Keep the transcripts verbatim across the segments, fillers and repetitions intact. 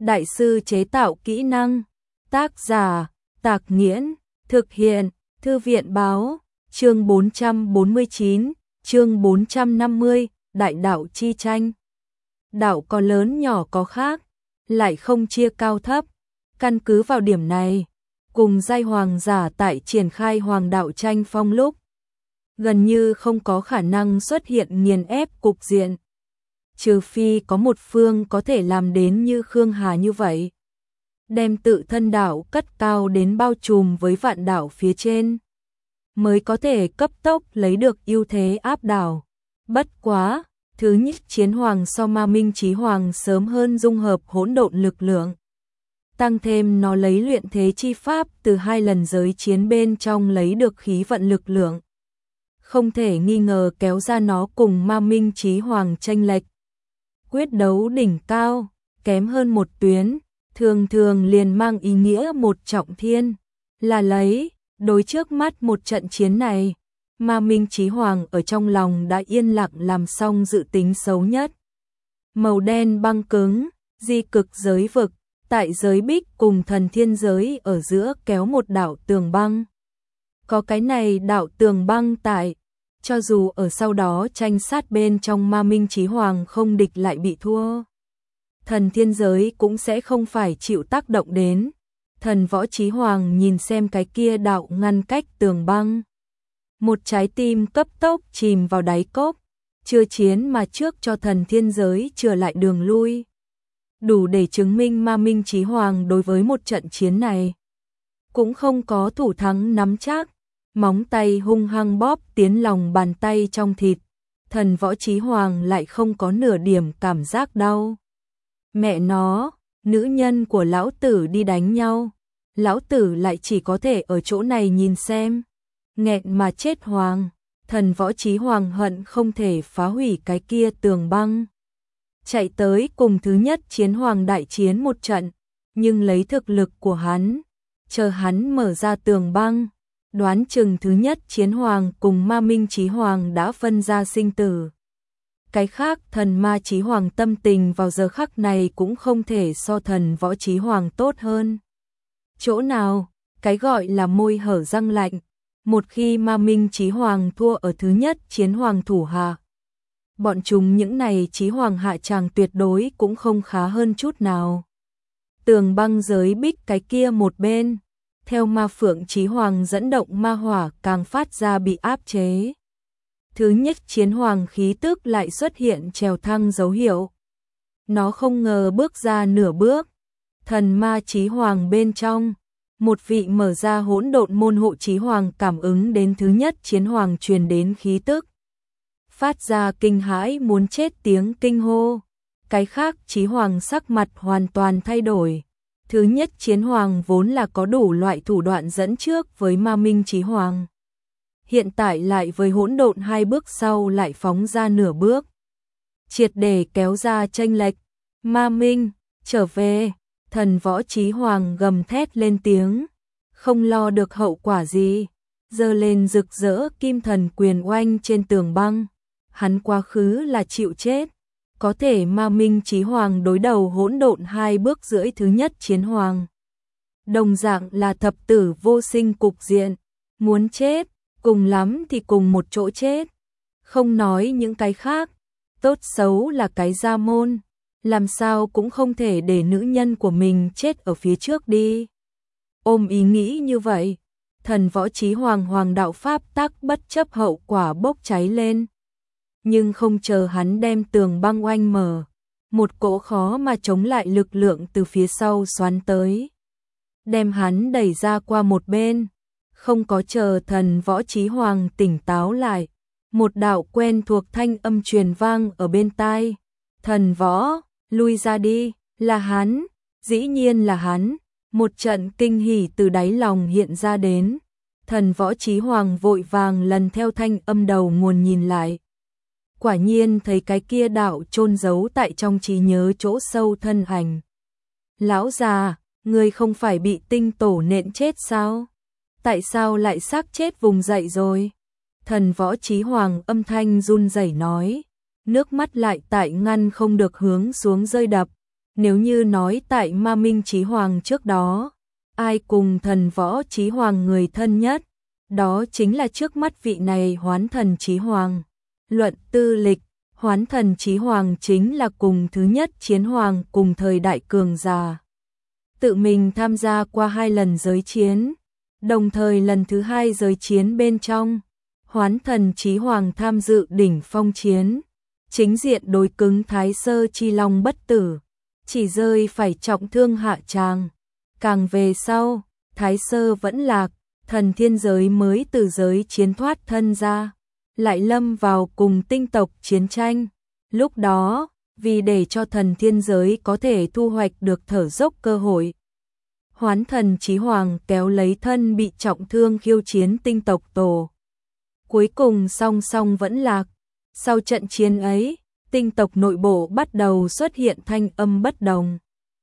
Đại sư chế tạo kỹ năng. Tác giả, Tạc Nghiễn. Thực hiện, Thư viện báo. Chương bốn trăm bốn mươi chín, chương bốn trăm năm mươi, Đại đạo chi tranh. Đạo có lớn nhỏ có khác, lại không chia cao thấp. Căn cứ vào điểm này, cùng giai hoàng giả tại triển khai hoàng đạo tranh phong lúc, gần như không có khả năng xuất hiện nghiền ép cục diện. Trừ phi có một phương có thể làm đến như Khương Hà như vậy, đem tự thân đạo cất cao đến bao trùm với vạn đạo phía trên, mới có thể cấp tốc lấy được ưu thế áp đảo. Bất quá, thứ nhất chiến hoàng so Ma Minh Chí Hoàng sớm hơn dung hợp hỗn độn lực lượng. Tăng thêm nó lấy luyện thế chi pháp từ hai lần giới chiến bên trong lấy được khí vận lực lượng. Không thể nghi ngờ kéo ra nó cùng Ma Minh Chí Hoàng tranh lệch. Quyết đấu đỉnh cao, kém hơn một tuyến, thường thường liền mang ý nghĩa một trọng thiên. Là lấy, đối trước mắt một trận chiến này, Ma Minh Chí Hoàng ở trong lòng đã yên lặng làm xong dự tính xấu nhất. Màu đen băng cứng, di cực giới vực, tại giới bích cùng thần thiên giới ở giữa kéo một đạo tường băng. Có cái này đạo tường băng tại, cho dù ở sau đó tranh sát bên trong Ma Minh Chí Hoàng không địch lại bị thua, thần thiên giới cũng sẽ không phải chịu tác động đến. Thần Võ Chí Hoàng nhìn xem cái kia đạo ngăn cách tường băng, một trái tim cấp tốc chìm vào đáy cốc, chưa chiến mà trước cho thần thiên giới chừa lại đường lui. Đủ để chứng minh Ma Minh Chí Hoàng đối với một trận chiến này cũng không có thủ thắng nắm chắc. Móng tay hung hăng bóp tiến lòng bàn tay trong thịt, Thần Võ Chí Hoàng lại không có nửa điểm cảm giác đau. Mẹ nó, nữ nhân của lão tử đi đánh nhau, lão tử lại chỉ có thể ở chỗ này nhìn xem. Nghẹn mà chết hoàng, Thần Võ Chí Hoàng hận không thể phá hủy cái kia tường băng. Chạy tới cùng thứ nhất chiến hoàng đại chiến một trận, nhưng lấy thực lực của hắn, chờ hắn mở ra tường băng, đoán chừng thứ nhất chiến hoàng cùng Ma Minh Chí Hoàng đã phân ra sinh tử. Cái khác thần Ma Chí Hoàng tâm tình vào giờ khắc này cũng không thể so Thần Võ Chí Hoàng tốt hơn. Chỗ nào, cái gọi là môi hở răng lạnh, một khi Ma Minh Chí Hoàng thua ở thứ nhất chiến hoàng thủ hạ, bọn chúng những này Chí Hoàng hạ tràng tuyệt đối cũng không khá hơn chút nào. Tường băng giới bích cái kia một bên, theo Ma Phượng Chí Hoàng dẫn động ma hỏa càng phát ra bị áp chế. Thứ nhất chiến hoàng khí tức lại xuất hiện trèo thăng dấu hiệu. Nó không ngờ bước ra nửa bước, thần Ma Chí Hoàng bên trong, một vị mở ra hỗn độn môn hộ Chí Hoàng cảm ứng đến thứ nhất chiến hoàng truyền đến khí tức, phát ra kinh hãi muốn chết tiếng kinh hô. Cái khác Chí Hoàng sắc mặt hoàn toàn thay đổi. Thứ nhất chiến hoàng vốn là có đủ loại thủ đoạn dẫn trước với Ma Minh Chí Hoàng, hiện tại lại với hỗn độn hai bước sau lại phóng ra nửa bước, triệt để kéo ra chênh lệch. Ma Minh, trở về! Thần Võ Chí Hoàng gầm thét lên tiếng, không lo được hậu quả gì, giơ lên rực rỡ kim thần quyền oanh trên tường băng. Hắn quá khứ là chịu chết, có thể Ma Minh Chí Hoàng đối đầu hỗn độn hai bước rưỡi thứ nhất chiến hoàng, đồng dạng là thập tử vô sinh cục diện, muốn chết, cùng lắm thì cùng một chỗ chết. Không nói những cái khác, tốt xấu là cái gia môn, làm sao cũng không thể để nữ nhân của mình chết ở phía trước đi. Ôm ý nghĩ như vậy, Thần Võ Chí Hoàng hoàng đạo pháp tắc bất chấp hậu quả bốc cháy lên. Nhưng không chờ hắn đem tường băng oanh mở, một cỗ khó mà chống lại lực lượng từ phía sau xoắn tới, đem hắn đẩy ra qua một bên. Không có chờ Thần Võ Chí Hoàng tỉnh táo lại, một đạo quen thuộc thanh âm truyền vang ở bên tai. Thần Võ, lui ra đi! Là hắn, dĩ nhiên là hắn. Một trận kinh hỉ từ đáy lòng hiện ra đến. Thần Võ Chí Hoàng vội vàng lần theo thanh âm đầu nguồn nhìn lại. Quả nhiên thấy cái kia đạo chôn giấu tại trong trí nhớ chỗ sâu thân ảnh. Lão già, ngươi không phải bị tinh tổ nện chết sao? Tại sao lại xác chết vùng dậy rồi? Thần Võ Chí Hoàng âm thanh run rẩy nói, nước mắt lại tại ngăn không được hướng xuống rơi đập. Nếu như nói tại Ma Minh Chí Hoàng trước đó, ai cùng thần võ Chí Hoàng người thân nhất, đó chính là trước mắt vị này Hoán Thần Chí Hoàng. Luận tư lịch, Hoán Thần Chí Hoàng chính là cùng thứ nhất chiến hoàng cùng thời đại cường giả. Tự mình tham gia qua hai lần giới chiến, đồng thời lần thứ hai giới chiến bên trong, Hoán Thần Chí Hoàng tham dự đỉnh phong chiến, chính diện đối cứng Thái Sơ Chi Long bất tử, chỉ rơi phải trọng thương hạ tràng. Càng về sau, Thái Sơ vẫn lạc, thần thiên giới mới từ giới chiến thoát thân ra, lại lâm vào cùng tinh tộc chiến tranh. Lúc đó, vì để cho thần thiên giới có thể thu hoạch được thở dốc cơ hội, Hoán Thần Chí Hoàng kéo lấy thân bị trọng thương khiêu chiến tinh tộc tổ. Cuối cùng song song vẫn lạc. Sau trận chiến ấy, tinh tộc nội bộ bắt đầu xuất hiện thanh âm bất đồng,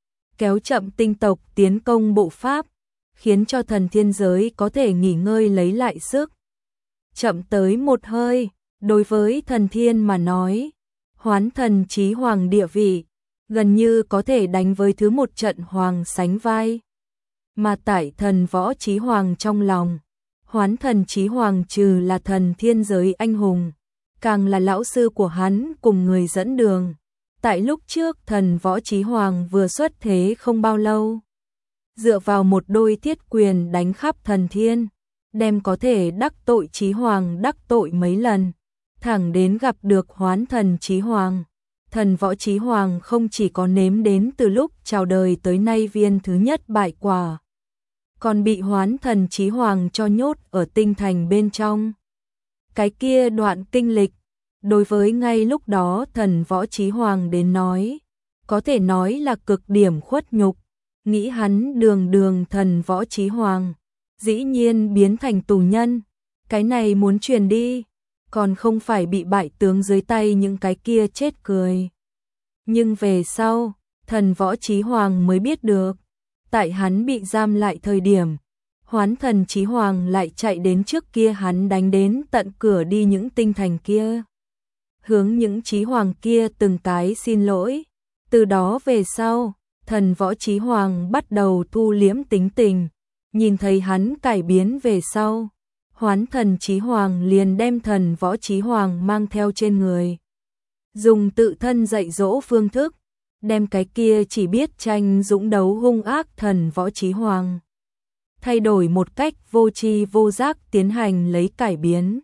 kéo chậm tinh tộc tiến công bộ pháp, khiến cho thần thiên giới có thể nghỉ ngơi lấy lại sức. Chậm tới một hơi, đối với thần thiên mà nói, Hoán Thần Chí Hoàng địa vị, gần như có thể đánh với thứ một trận hoàng sánh vai. Mà tại thần võ Chí Hoàng trong lòng, Hoán Thần Chí Hoàng trừ là thần thiên giới anh hùng, càng là lão sư của hắn cùng người dẫn đường. Tại lúc trước thần võ Chí Hoàng vừa xuất thế không bao lâu, dựa vào một đôi thiết quyền đánh khắp thần thiên, đem có thể đắc tội Chí Hoàng đắc tội mấy lần, thẳng đến gặp được Hoán Thần Chí Hoàng. Thần võ Chí Hoàng không chỉ có nếm đến từ lúc chào đời tới nay viên thứ nhất bại quả, còn bị Hoán Thần Chí Hoàng cho nhốt ở tinh thành bên trong. Cái kia đoạn kinh lịch, đối với ngay lúc đó thần võ Chí Hoàng đến nói, có thể nói là cực điểm khuất nhục. Nghĩ hắn đường đường thần võ Chí Hoàng, dĩ nhiên biến thành tù nhân, cái này muốn truyền đi, còn không phải bị bại tướng dưới tay những cái kia chết cười. Nhưng về sau, thần võ Chí Hoàng mới biết được, tại hắn bị giam lại thời điểm, Hoán Thần Chí Hoàng lại chạy đến trước kia hắn đánh đến tận cửa đi những tinh thành kia, hướng những Chí Hoàng kia từng cái xin lỗi. Từ đó về sau, thần võ Chí Hoàng bắt đầu thu liễm tính tình, nhìn thấy hắn cải biến về sau, Hoán Thần Chí Hoàng liền đem thần võ Chí Hoàng mang theo trên người, dùng tự thân dạy dỗ phương thức, đem cái kia chỉ biết tranh dũng đấu hung ác thần võ Chí Hoàng thay đổi một cách vô tri vô giác tiến hành lấy cải biến.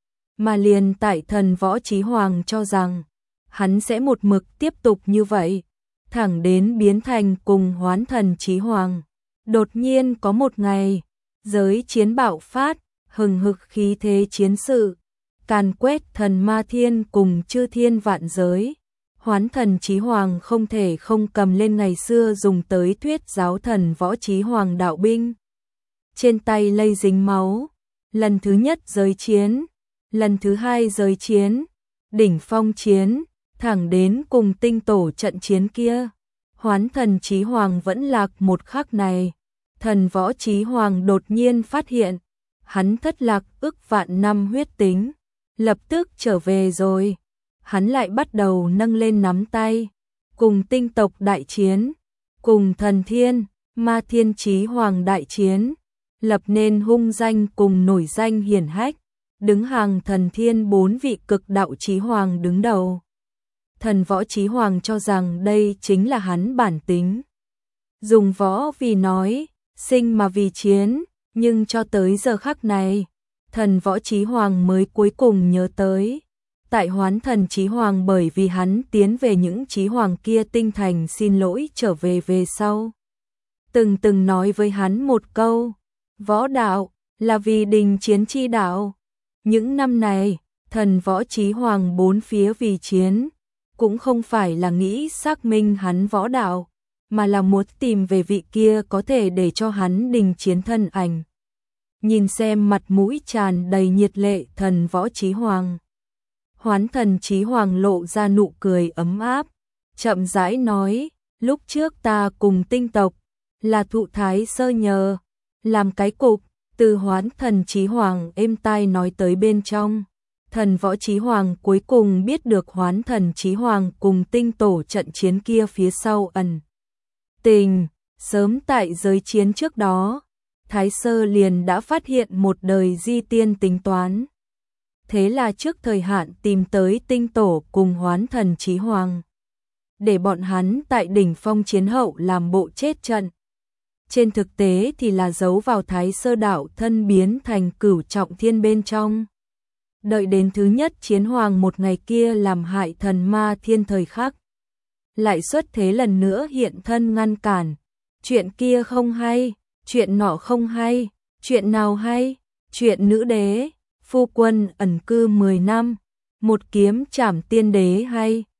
Mà liền tại thần võ Chí Hoàng cho rằng hắn sẽ một mực tiếp tục như vậy, thẳng đến biến thành cùng Hoán Thần Chí Hoàng. Đột nhiên có một ngày, giới chiến bạo phát, hừng hực khí thế chiến sự, càn quét thần ma thiên cùng chư thiên vạn giới. Hoán Thần Chí Hoàng không thể không cầm lên ngày xưa dùng tới thuyết giáo thần võ Chí Hoàng đạo binh. Trên tay lây dính máu, lần thứ nhất giới chiến, lần thứ hai giới chiến, đỉnh phong chiến, thẳng đến cùng tinh tổ trận chiến kia. Hoán Thần Chí Hoàng vẫn lạc một khắc này, thần võ Chí Hoàng đột nhiên phát hiện, hắn thất lạc ức vạn năm huyết tính, lập tức trở về rồi. Hắn lại bắt đầu nâng lên nắm tay, cùng tinh tộc đại chiến, cùng thần thiên, ma thiên Chí Hoàng đại chiến, lập nên hung danh cùng nổi danh hiển hách, đứng hàng thần thiên bốn vị cực đạo Chí Hoàng đứng đầu. Thần võ Chí Hoàng cho rằng đây chính là hắn bản tính. Dùng võ vì nói, sinh mà vì chiến, nhưng cho tới giờ khắc này, thần võ Chí Hoàng mới cuối cùng nhớ tới. Tại Hoán Thần Chí Hoàng bởi vì hắn tiến về những Chí Hoàng kia tinh thành xin lỗi trở về về sau, từng từng nói với hắn một câu, võ đạo là vì đình chiến chi đạo. Những năm này, thần võ Chí Hoàng bốn phía vì chiến, cũng không phải là nghĩ xác minh hắn võ đạo, mà là muốn tìm về vị kia có thể để cho hắn đình chiến thân ảnh. Nhìn xem mặt mũi tràn đầy nhiệt lệ thần võ Chí Hoàng, Hoán Thần Chí Hoàng lộ ra nụ cười ấm áp, chậm rãi nói, lúc trước ta cùng tinh tộc, là thụ Thái Sơ nhờ, làm cái cục, từ Hoán Thần Chí Hoàng êm tai nói tới bên trong. Thần Võ Chí Hoàng cuối cùng biết được Hoán Thần Chí Hoàng cùng tinh tổ trận chiến kia phía sau ẩn tình, sớm tại giới chiến trước đó, Thái Sơ liền đã phát hiện một đời di tiên tính toán. Thế là trước thời hạn tìm tới tinh tổ cùng Hoán Thần Chí Hoàng, để bọn hắn tại đỉnh phong chiến hậu làm bộ chết trận. Trên thực tế thì là giấu vào Thái Sơ đạo thân biến thành Cửu Trọng Thiên bên trong. Đợi đến thứ nhất chiến hoàng một ngày kia làm hại thần ma thiên thời khắc, lại xuất thế lần nữa hiện thân ngăn cản. Chuyện kia không hay, chuyện nọ không hay, chuyện nào hay, chuyện nữ đế, phu quân ẩn cư mười năm, một kiếm trảm tiên đế hay.